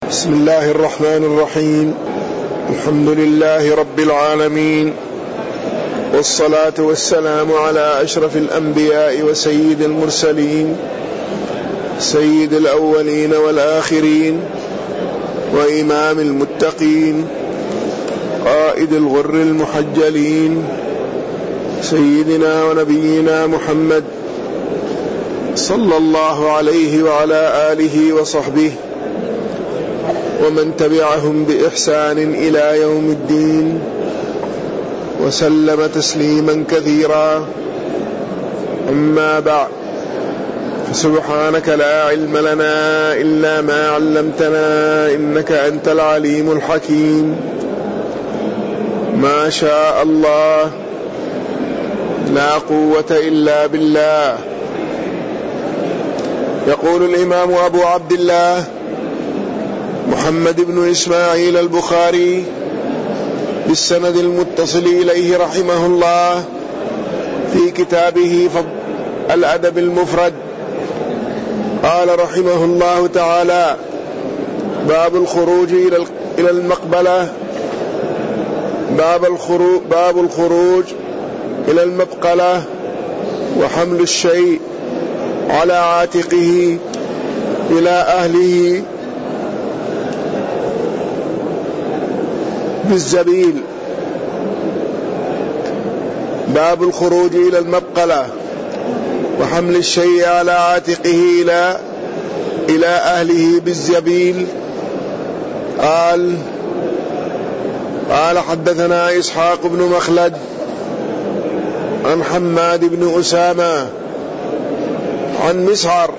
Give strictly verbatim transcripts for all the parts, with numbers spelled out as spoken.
بسم الله الرحمن الرحيم. الحمد لله رب العالمين، والصلاة والسلام على أشرف الأنبياء وسيد المرسلين، سيد الأولين والآخرين، وإمام المتقين، قائد الغر المحجلين، سيدنا ونبينا محمد صلى الله عليه وعلى آله وصحبه ومن تبعهم بإحسان إلى يوم الدين، وسلم تسليما كثيرا. أما بعد، فسبحانك لا علم لنا إلا ما علمتنا إنك أنت العليم الحكيم. ما شاء الله، لا قوة إلا بالله. يقول الإمام أبو عبد الله محمد بن إسماعيل البخاري بالسند المتصل إليه رحمه الله في كتابه الأدب المفرد، قال رحمه الله تعالى: باب الخروج إلى المقبلة باب الخروج, باب الخروج إلى المبقلة وحمل الشيء على عاتقه إلى أهله بالزبيل. باب الخروج إلى المبقلة وحمل الشيء على عاتقه إلى إلى أهله بالزبيل. قال قال حدثنا إسحاق بن مخلد عن حماد بن أسامة عن مسعر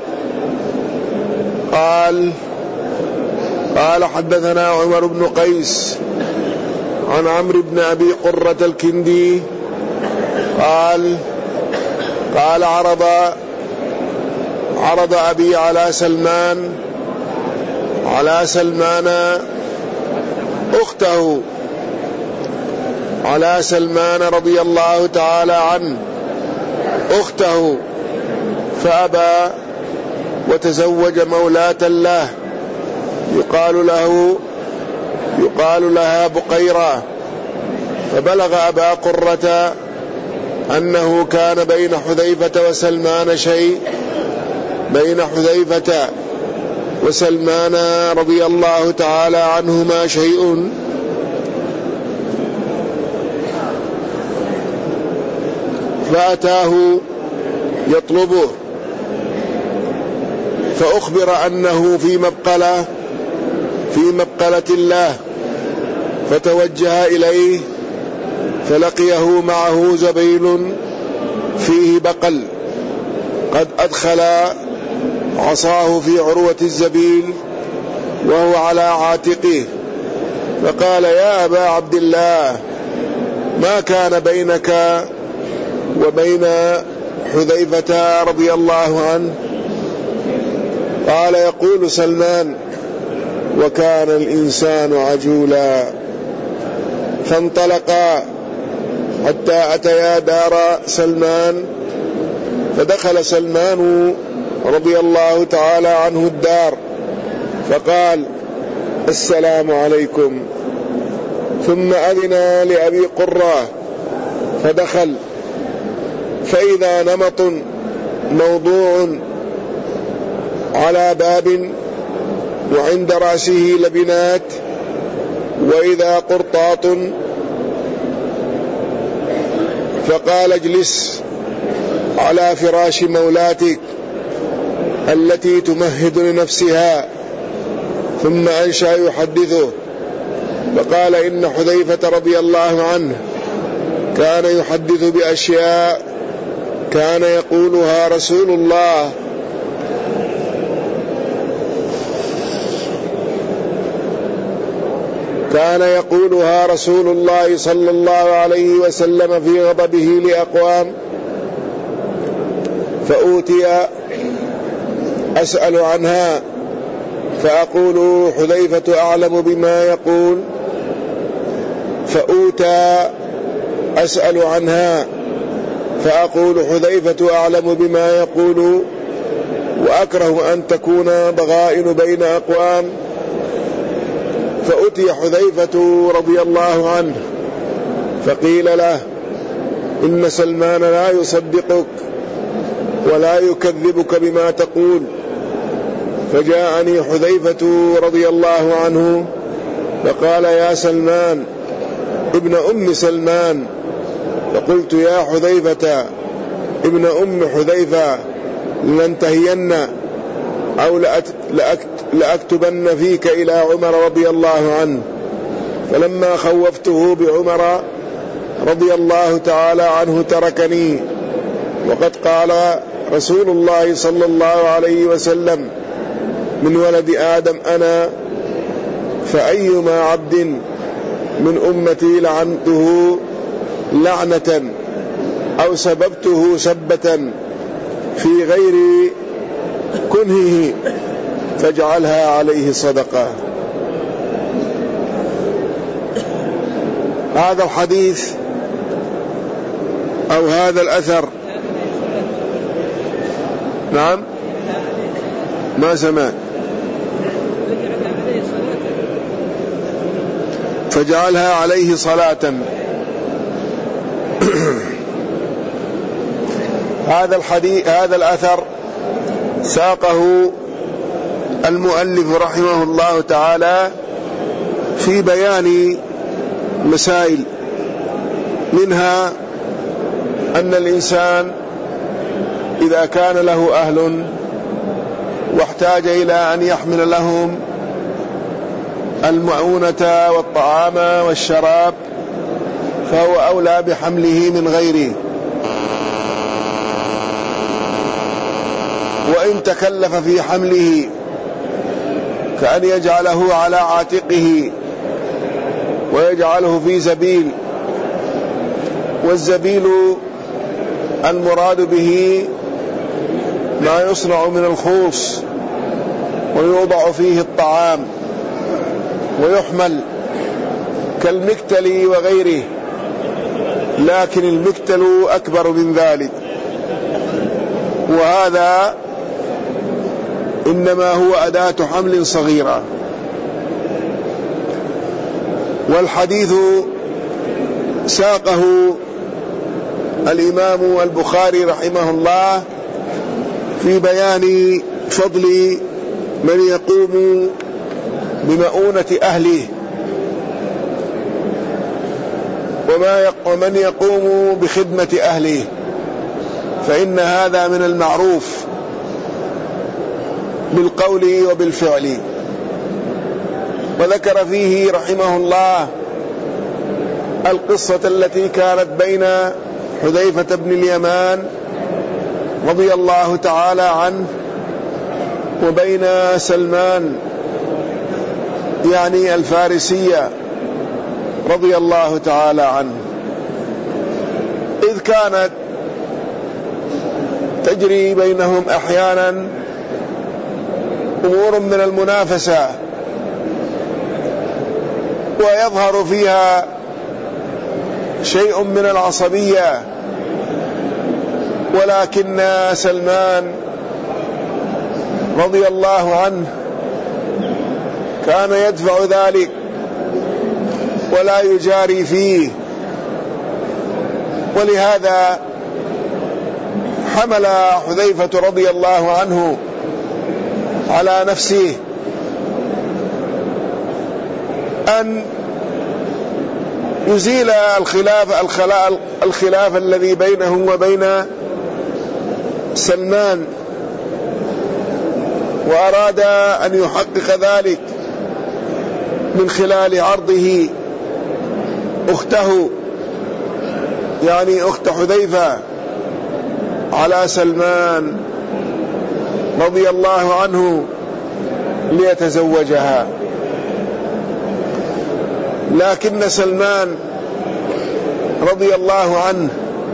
قال قال حدثنا عمر بن قيس عن عمرو بن أبي قرة الكندي قال قال عرض عرض أبي على سلمان على سلمان أخته على سلمان رضي الله تعالى عنه أخته، فأبى وتزوج مولاة له يقال له يقال لها بقيرة. فبلغ أبا قرة أنه كان بين حذيفة وسلمان شيء بين حذيفة وسلمان رضي الله تعالى عنهما شيء، فأتاه يطلبه، فأخبر أنه في مبقلة في مبقلة الله، فتوجه إليه فلقيه معه زبيل فيه بقل قد أدخل عصاه في عروة الزبيل وهو على عاتقه، فقال: يا أبا عبد الله، ما كان بينك وبين حذيفة رضي الله عنه؟ قال: يقول سلمان: وكان الإنسان عجولا. فانطلقا حتى أتيا دار سلمان، فدخل سلمان رضي الله تعالى عنه الدار، فقال: السلام عليكم. ثم أذن لأبي قرة فدخل، فإذا نمط موضوع على باب وعند رأسه لبنات، وإذا قرطاط، فقال: اجلس على فراش مولاتك التي تمهد لنفسها. ثم أنشأ يحدثه، فقال: إن حذيفة رضي الله عنه كان يحدث بأشياء كان يقولها رسول الله كان يقولها رسول الله صلى الله عليه وسلم في غضبه لأقوام، فأوتي أسأل عنها فأقول حذيفة أعلم بما يقول، فأوتى أسأل عنها فأقول حذيفة أعلم بما يقول، وأكره أن تكون بغائن بين أقوام فأتي حذيفة رضي الله عنه فقيل له إن سلمان لا يصدقك ولا يكذبك بما تقول. فجاءني حذيفة رضي الله عنه فقال يا سلمان ابن أم سلمان. فقلت يا حذيفة ابن أم حذيفة لننتهين أو لأكتبن فيك إلى عمر رضي الله عنه. فلما خوفته بعمر رضي الله تعالى عنه تركني، وقد قال رسول الله صلى الله عليه وسلم من ولد آدم أنا، فأيما عبد من أمتي لعنته لعنة أو سببته سبة في غير كنهه فاجعلها عليه صدقة. هذا الحديث أو هذا الأثر، نعم ما سمع، فجعلها عليه صلاة. هذا الحديث هذا الأثر ساقه المؤلف رحمه الله تعالى في بيان مسائل، منها أن الإنسان إذا كان له أهل واحتاج إلى أن يحمل لهم المعونة والطعام والشراب فهو أولى بحمله من غيره، وإن تكلف في حمله كأن يجعله على عاتقه ويجعله في زبيل، والزبيل المراد به ما يصنع من الخوص ويوضع فيه الطعام ويحمل كالمكتل وغيره، لكن المكتل أكبر من ذلك، وهذا إنما هو أداة حمل صغيرة. والحديث ساقه الإمام البخاري رحمه الله في بيان فضل من يقوم بمؤونة أهله ومن يقوم بخدمة أهله، فإن هذا من المعروف بالقول وبالفعل. وذكر فيه رحمه الله القصة التي كانت بين حذيفة بن اليمان رضي الله تعالى عنه وبين سلمان يعني الفارسية رضي الله تعالى عنه، إذ كانت تجري بينهم أحيانا أمور من المنافسة ويظهر فيها شيء من العصبية، ولكن سلمان رضي الله عنه كان يدفع ذلك ولا يجاري فيه، ولهذا حمل حذيفة رضي الله عنه على نفسه أن يزيل الخلاف الخلاف الذي بينه وبين سلمان، وأراد أن يحقق ذلك من خلال عرضه أخته يعني أخت حذيفة على سلمان رضي الله عنه ليتزوجها. لكن سلمان رضي الله عنه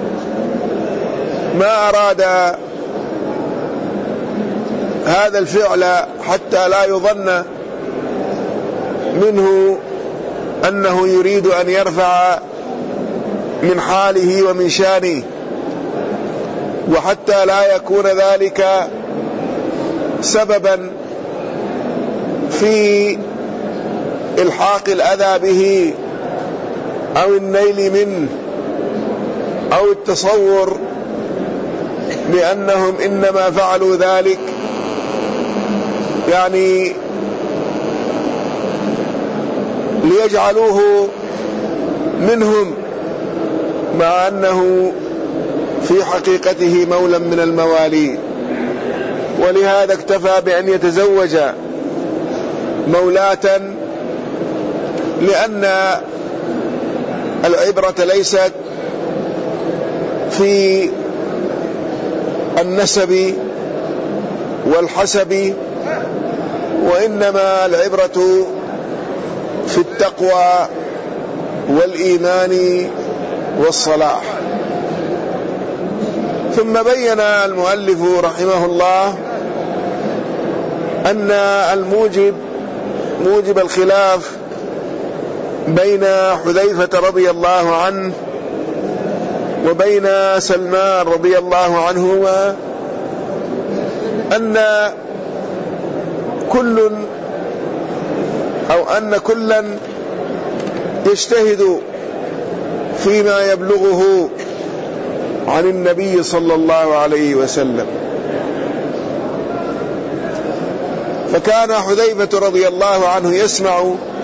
ما أراد هذا الفعل حتى لا يظن منه أنه يريد أن يرفع من حاله ومن شانه، وحتى لا يكون ذلك سببا في إلحاق الأذى به أو النيل منه أو التصور بأنهم إنما فعلوا ذلك يعني ليجعلوه منهم، مع أنه في حقيقته مولى من الموالي. ولهذا اكتفى بأن يتزوج مولاة، لأن العبرة ليست في النسب والحسب، وإنما العبرة في التقوى والإيمان والصلاح. ثم بين المؤلف رحمه الله أن الموجب موجب الخلاف بين حذيفة رضي الله عنه وبين سلمان رضي الله عنهما أن كل أو أن كلا يجتهد فيما يبلغه عن النبي صلى الله عليه وسلم. فكان حذيفة رضي الله عنه يسمع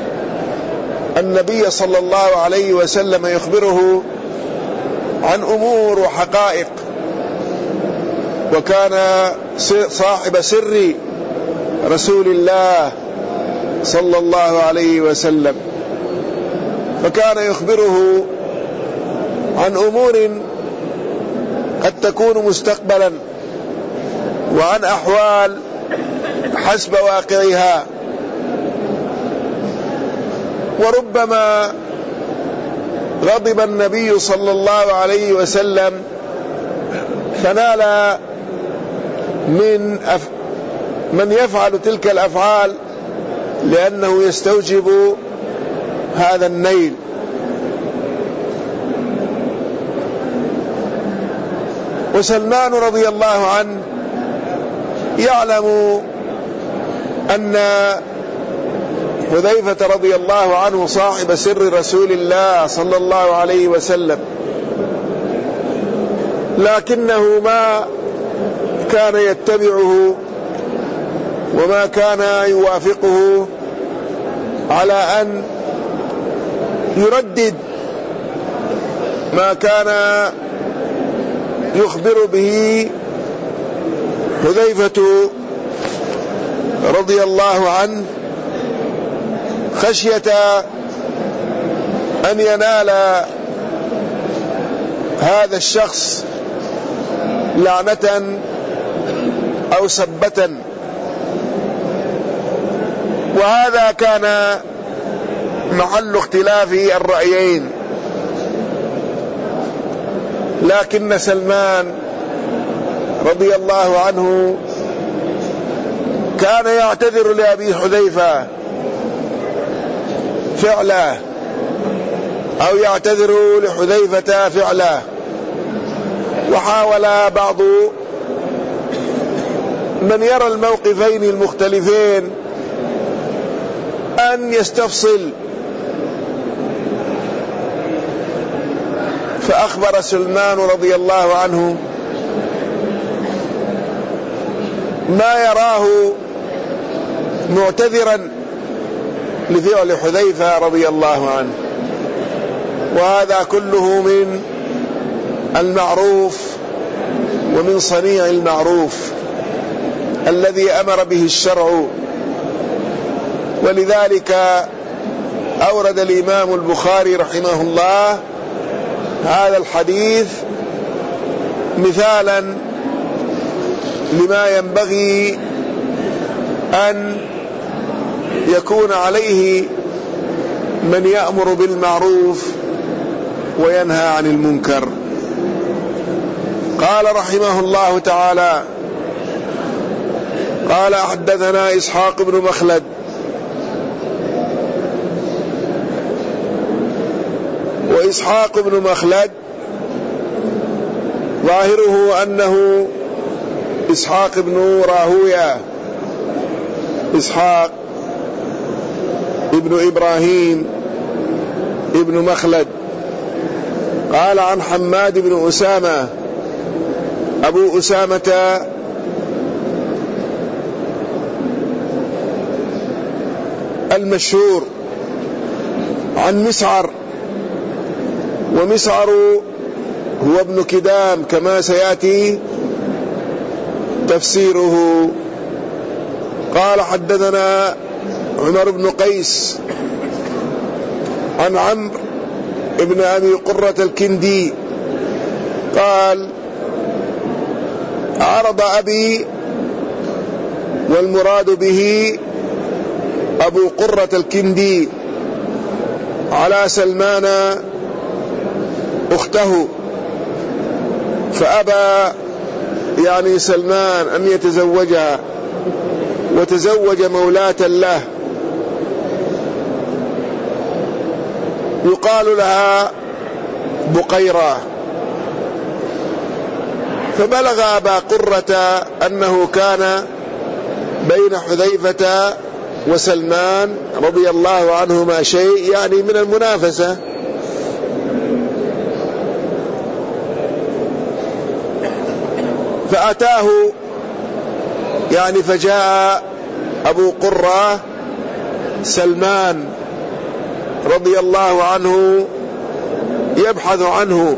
النبي صلى الله عليه وسلم يخبره عن أمور وحقائق، وكان صاحب سر رسول الله صلى الله عليه وسلم، فكان يخبره عن أمور قد تكون مستقبلا وعن أحوال حسب واقعها. وربما غضب النبي صلى الله عليه وسلم فنال من أف... من يفعل تلك الأفعال لأنه يستوجب هذا النيل. وسلمان رضي الله عنه يعلم أن حذيفة رضي الله عنه صاحب سر رسول الله صلى الله عليه وسلم، لكنه ما كان يتبعه وما كان يوافقه على أن يردد ما كان يخبر به حذيفة رضي الله عنه، خشية أن ينال هذا الشخص لعنة أو سبة. وهذا كان محل اختلاف الرأيين، لكن سلمان رضي الله عنه كان يعتذر لأبي حذيفة فعله أو يعتذر لحذيفة فعله. وحاول بعض من يرى الموقفين المختلفين أن يستفصل، فأخبر سلمان رضي الله عنه ما يراه معتذرا لفعل حذيفة رضي الله عنه. وهذا كله من المعروف ومن صنيع المعروف الذي أمر به الشرع. ولذلك أورد الإمام البخاري رحمه الله هذا الحديث مثالا لما ينبغي أن يكون عليه من يأمر بالمعروف وينهى عن المنكر. قال رحمه الله تعالى: قال حدثنا إسحاق بن مخلد وإسحاق بن مخلد ظاهره أنه إسحاق بن راهوية. إسحاق ابن إبراهيم ابن مخلد قال عن حماد بن أسامة أبو أسامة المشهور عن مسعر، ومسعر هو ابن كدام كما سيأتي تفسيره. قال حدثنا عمر بن قيس عن عمرو ابن أبي قرة الكندي قال عرض أبي، والمراد به أبو قرة الكندي، على سلمان أخته، فأبى يعني سلمان أن يتزوجها، وتزوج مولاة له يقال لها بقيرة. فبلغ أبا قرة أنه كان بين حذيفة وسلمان رضي الله عنهما شيء، يعني من المنافسة. فأتاه يعني فجاء أبو قرة سلمان رضي الله عنه يبحث عنه،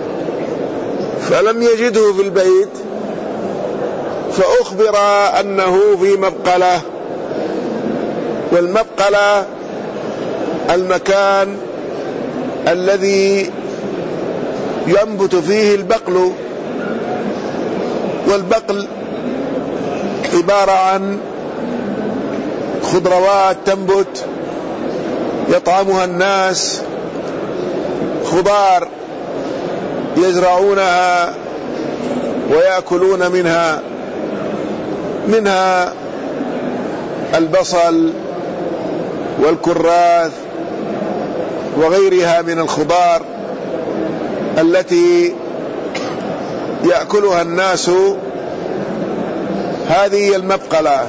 فلم يجده في البيت، فأخبر أنه في مبقلة، والمبقلة المكان الذي ينبت فيه البقل، والبقل عبارة عن خضروات تنبت يطعمها الناس، خضار يزرعونها ويأكلون منها، منها البصل والكراث وغيرها من الخضار التي يأكلها الناس. هذه المبقلة.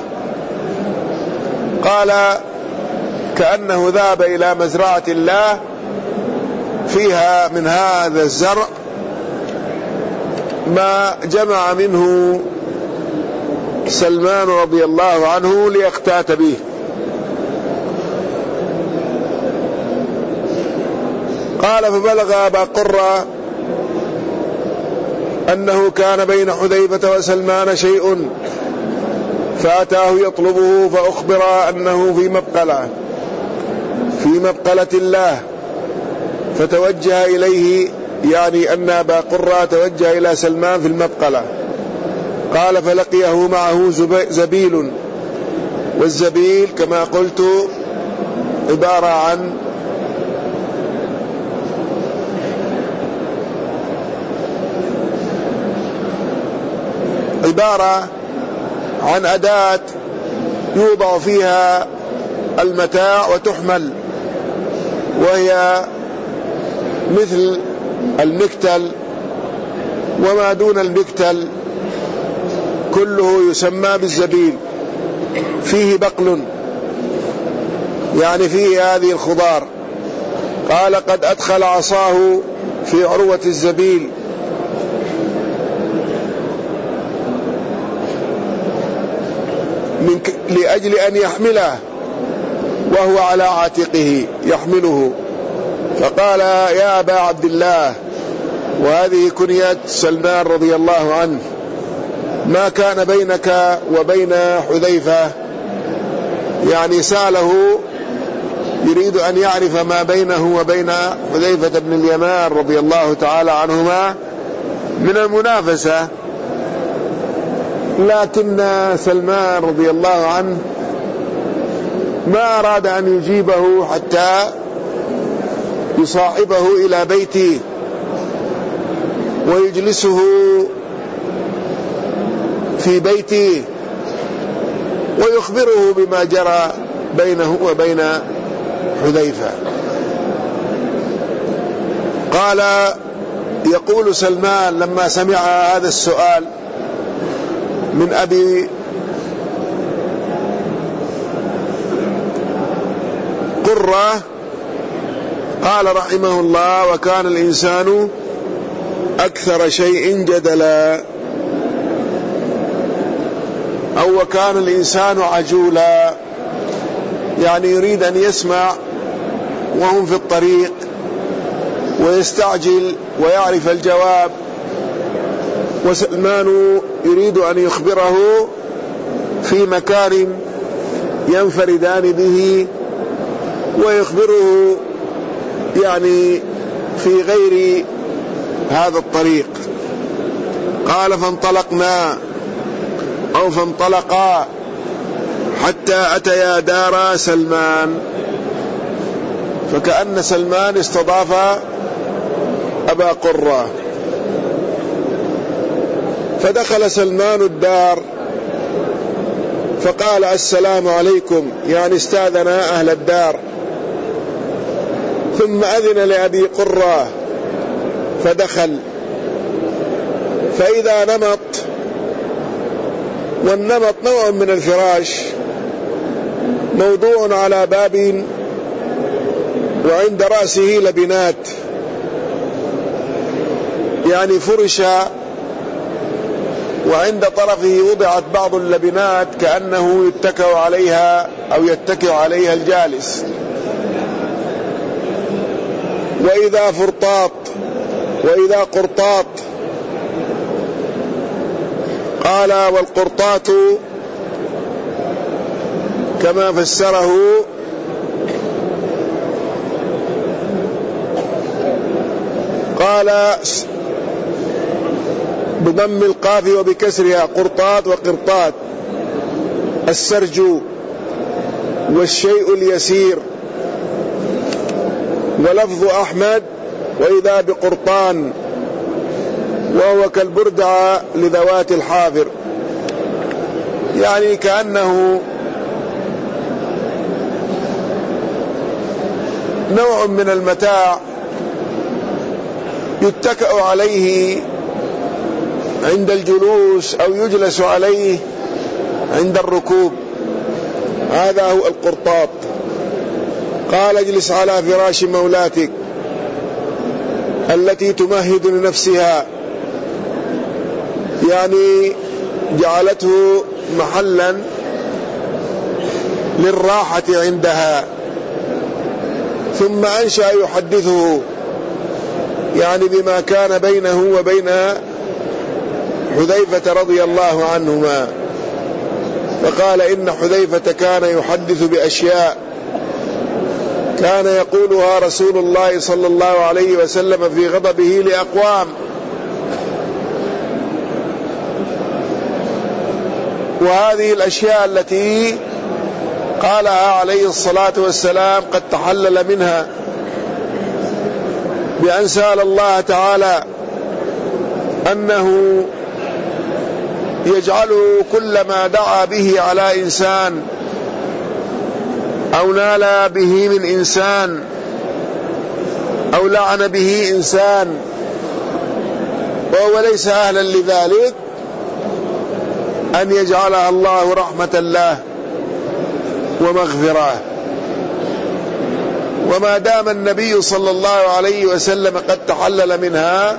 قال كأنه ذهب إلى مزرعة الله فيها من هذا الزرع ما جمع منه سلمان رضي الله عنه ليقتات به. قال فبلغ أبا قرة أنه كان بين حذيفة وسلمان شيء، فأتاه يطلبه، فأخبر أنه في مبقلة في مبقلة الله، فتوجه إليه، يعني أن أبا قرة توجه إلى سلمان في المبقلة. قال فلقيه معه زبيل، والزبيل كما قلت عبارة عن عبارة عن أداة يوضع فيها المتاع وتحمل، وهي مثل المكتل وما دون المكتل كله يسمى بالزبيل، فيه بقل يعني فيه هذه الخضار. قال قد أدخل عصاه في عروة الزبيل من ك... لأجل أن يحمله، وهو على عاتقه يحمله. فقال يا أبا عبد الله، وهذه كنية سلمان رضي الله عنه، ما كان بينك وبين حذيفة؟ يعني سأله يريد أن يعرف ما بينه وبين حذيفة بن اليمان رضي الله تعالى عنهما من المنافسة. لكن سلمان رضي الله عنه ما أراد أن يجيبه حتى يصاحبه إلى بيته ويجلسه في بيته ويخبره بما جرى بينه وبين حذيفة. قال يقول سلمان لما سمع هذا السؤال من أبي قرة قال رحمه الله: وكان الإنسان أكثر شيء جدلا، أو وكان الإنسان عجولا، يعني يريد أن يسمع وهم في الطريق ويستعجل ويعرف الجواب، وسلمان يريد أن يخبره في مكان ينفردان به، ويخبره يعني في غير هذا الطريق. قال: فانطلقنا أو فانطلقا حتى أتيا دار سلمان، فكأن سلمان استضاف أبا قرة، فدخل سلمان الدار فقال: السلام عليكم، يعني استاذن أهل الدار، ثم أذن لأبي قرة فدخل، فإذا نمط، والنمط نوع من الفراش موضوع على باب وعند رأسه لبنات، يعني فرش وعند طرفه وضعت بعض اللبنات كأنه يتكئ عليها أو يتكئ عليها الجالس. وإذا فرطاط وإذا قرطاط، قال: والقرطاط كما فسره قال بضم القاف وبكسرها: قرطاط وقرطات، السرج والشيء اليسير. ولفظ أحمد: وإذا بقرطان، وهو كالبردع لذوات الحافر، يعني كأنه نوع من المتاع يتكأ عليه عند الجلوس أو يجلس عليه عند الركوب، هذا هو القرطاط. قال: اجلس على فراش مولاتك التي تمهد لنفسها، يعني جعلته محلا للراحة عندها. ثم أنشأ يحدثه يعني بما كان بينه وبين حذيفة رضي الله عنهما، فقال: إن حذيفة كان يحدث بأشياء كان يقولها رسول الله صلى الله عليه وسلم في غضبه لأقوام، وهذه الأشياء التي قالها عليه الصلاة والسلام قد تحلل منها بأن سأل الله تعالى أنه يجعله كل ما دعا به على إنسان أو نال به من إنسان أو لعن به إنسان وهو ليس أهلا لذلك، أن يجعلها الله رحمة له ومغفرة. وما دام النبي صلى الله عليه وسلم قد تحلل منها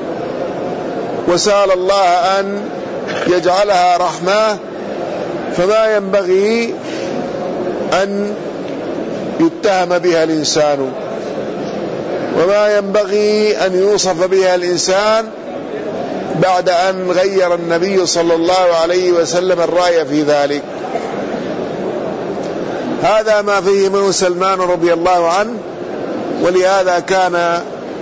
وسأل الله أن يجعلها رحمة، فما ينبغي أن يتهم بها الإنسان، وما ينبغي أن يوصف بها الإنسان بعد أن غير النبي صلى الله عليه وسلم الرأي في ذلك. هذا ما فهمه سلمان رضي الله عنه، ولهذا كان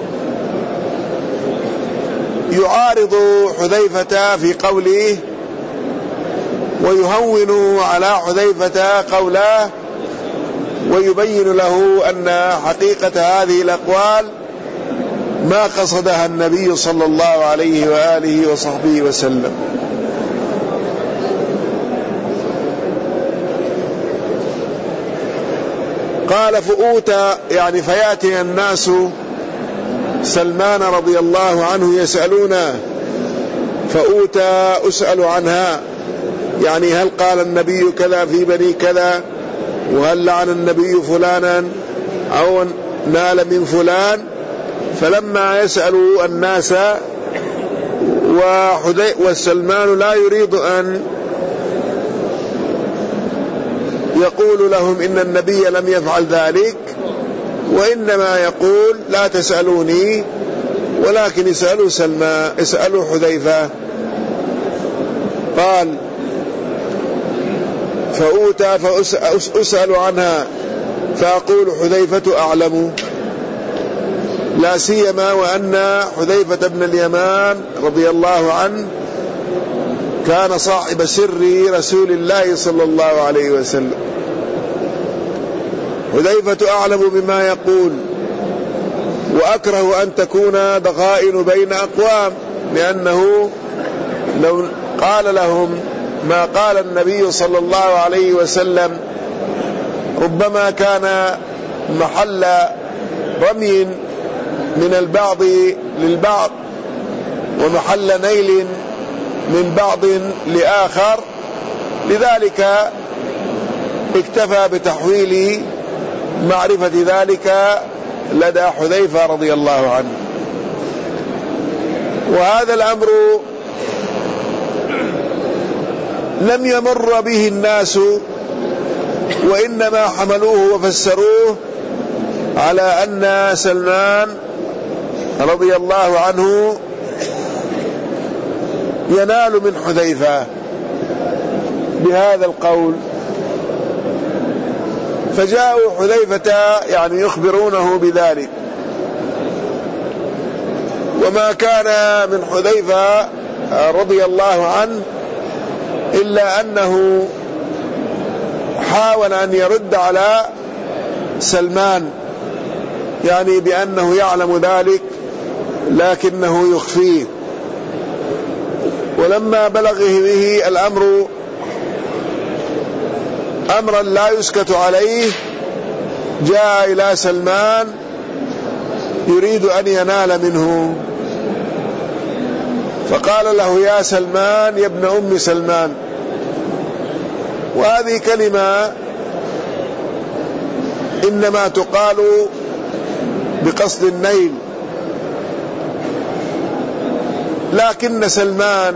يعارض حذيفة في قوله ويهون على حذيفة قوله، ويبين له أن حقيقة هذه الأقوال ما قصدها النبي صلى الله عليه وآله وصحبه وسلم. قال: فأوتى، يعني فيأتي الناس سلمان رضي الله عنه يسألونه، فأوتى أسأل عنها، يعني هل قال النبي كذا في بني كذا، وهل لعن النبي فلانا أو نال من فلان. فلما يسأل الناس وسلمان لا يريد أن يقول لهم إن النبي لم يفعل ذلك، وإنما يقول لا تسألوني ولكن اسألوا سلمان، اسألوا حذيفة. قال فأوتى فأسأل عنها فأقول حذيفة أعلم، لا سيما وأن حذيفة بن اليمان رضي الله عنه كان صاحب سر رسول الله صلى الله عليه وسلم. حذيفة أعلم بما يقول، وأكره أن تكون ضغائن بين أقوام، لأنه لو قال لهم ما قال النبي صلى الله عليه وسلم ربما كان محل رمي من البعض للبعض ومحل نيل من بعض لآخر، لذلك اكتفى بتحويل معرفة ذلك لدى حذيفة رضي الله عنه. وهذا الأمر لم يمر به الناس، وإنما حملوه وفسروه على أن سلمان رضي الله عنه ينال من حذيفة بهذا القول. فجاءوا حذيفة يعني يخبرونه بذلك، وما كان من حذيفة رضي الله عنه إلا أنه حاول أن يرد على سلمان، يعني بأنه يعلم ذلك لكنه يخفيه. ولما بلغه به الأمر أمرا لا يسكت عليه جاء إلى سلمان يريد أن ينال منه، فقال له يا سلمان يا ابن أم سلمان. وهذه كلمة إنما تقال بقصد النيل، لكن سلمان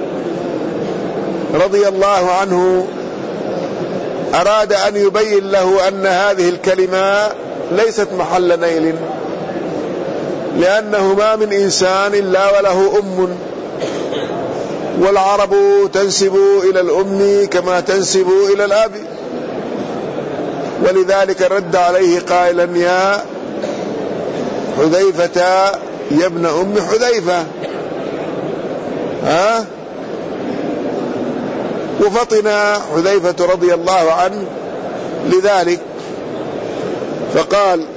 رضي الله عنه أراد أن يبين له أن هذه الكلمة ليست محل نيل، لأنه ما من إنسان إلا وله أم، والعرب تنسب إلى الأم كما تنسب إلى الأب، ولذلك رد عليه قائلا يا حذيفة يا ابن أم حذيفة. ها؟ وفطن حذيفة رضي الله عنه لذلك، فقال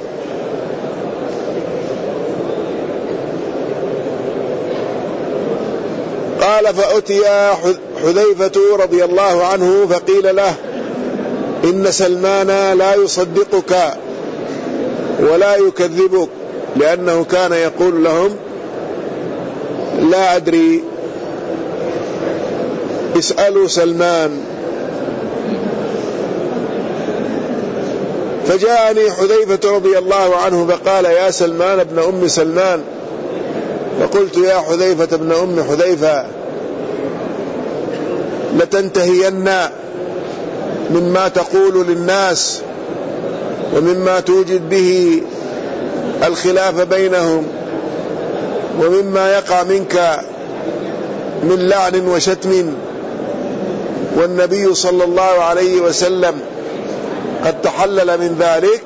قال فأتي حذيفة رضي الله عنه فقيل له إن سلمان لا يصدقك ولا يكذبك، لأنه كان يقول لهم لا أدري اسألوا سلمان. فجاءني حذيفة رضي الله عنه فقال يا سلمان ابن أم سلمان، فقلت يا حذيفة ابن أم حذيفة لتنتهين مما تقول للناس ومما توجد به الخلاف بينهم ومما يقع منك من لعن وشتم، والنبي صلى الله عليه وسلم قد تحلل من ذلك،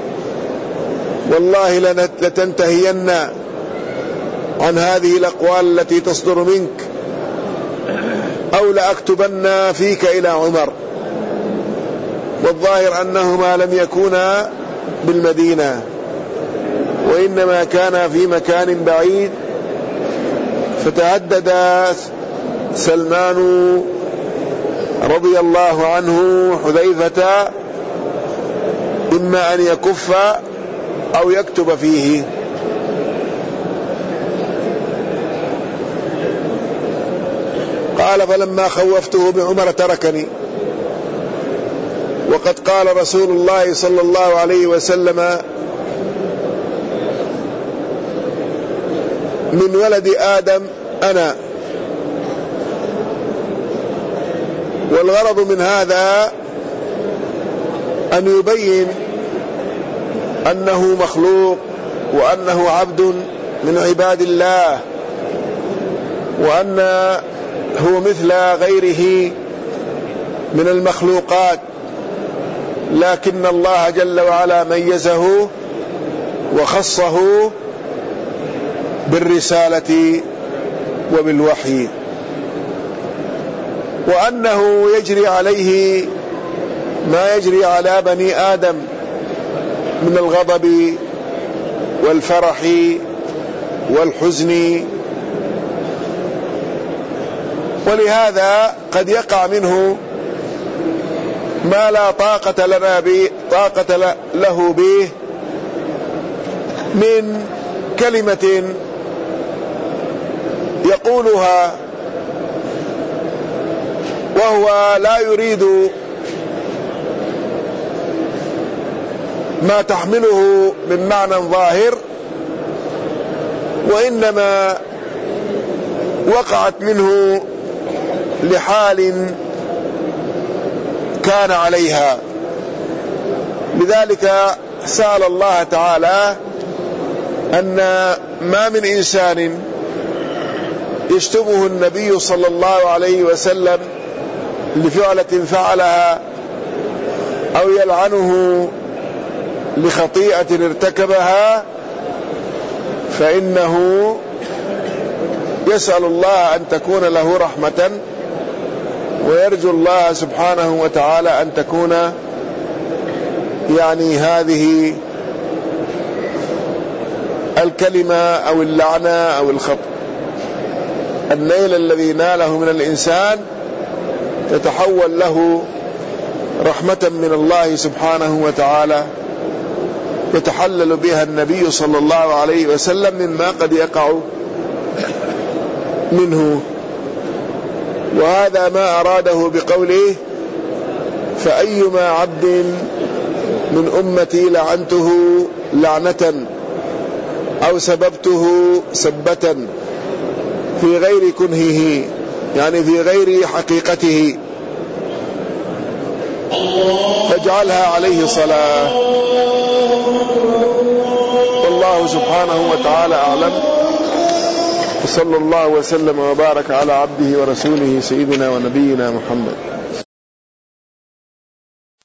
والله لتنتهين عن هذه الأقوال التي تصدر منك أو لأكتبن فيك إلى عمر. والظاهر أنهما لم يكونا بالمدينة، وإنما كان في مكان بعيد، فتهدد سلمان رضي الله عنه حذيفة إما أن يكف أو يكتب فيه. قال فلما خوفته بعمر تركني، وقد قال رسول الله صلى الله عليه وسلم: من ولد آدم أنا. والغرض من هذا أن يبين أنه مخلوق، وأنه عبد من عباد الله، وأنه مثل غيره من المخلوقات، لكن الله جل وعلا ميزه وخصه بالرسالة وبالوحي، وأنه يجري عليه ما يجري على بني آدم من الغضب والفرح والحزن، ولهذا قد يقع منه ما لا طاقة لنا به طاقة له به من كلمة يقولها وهو لا يريد ما تحمله من معنى ظاهر، وإنما وقعت منه لحال كان عليها. لذلك سأل الله تعالى أن ما من إنسان يشتمه النبي صلى الله عليه وسلم لفعلة فعلها، أو يلعنه لخطيئة ارتكبها، فإنه يسأل الله أن تكون له رحمة، ويرجو الله سبحانه وتعالى أن تكون يعني هذه الكلمة أو اللعنة أو الخطأ النيل الذي ناله من الإنسان تتحول له رحمة من الله سبحانه وتعالى يتحلل بها النبي صلى الله عليه وسلم مما قد يقع منه. وهذا ما أراده بقوله: فأيما عبد من أمتي لعنته لعنة أو سببته سبة في غير كنهه، يعني في غير حقيقته، فاجعلها عليه صلاة. والله سبحانه وتعالى أعلم، وصلى الله وسلم وبارك على عبده ورسوله سيدنا ونبينا محمد.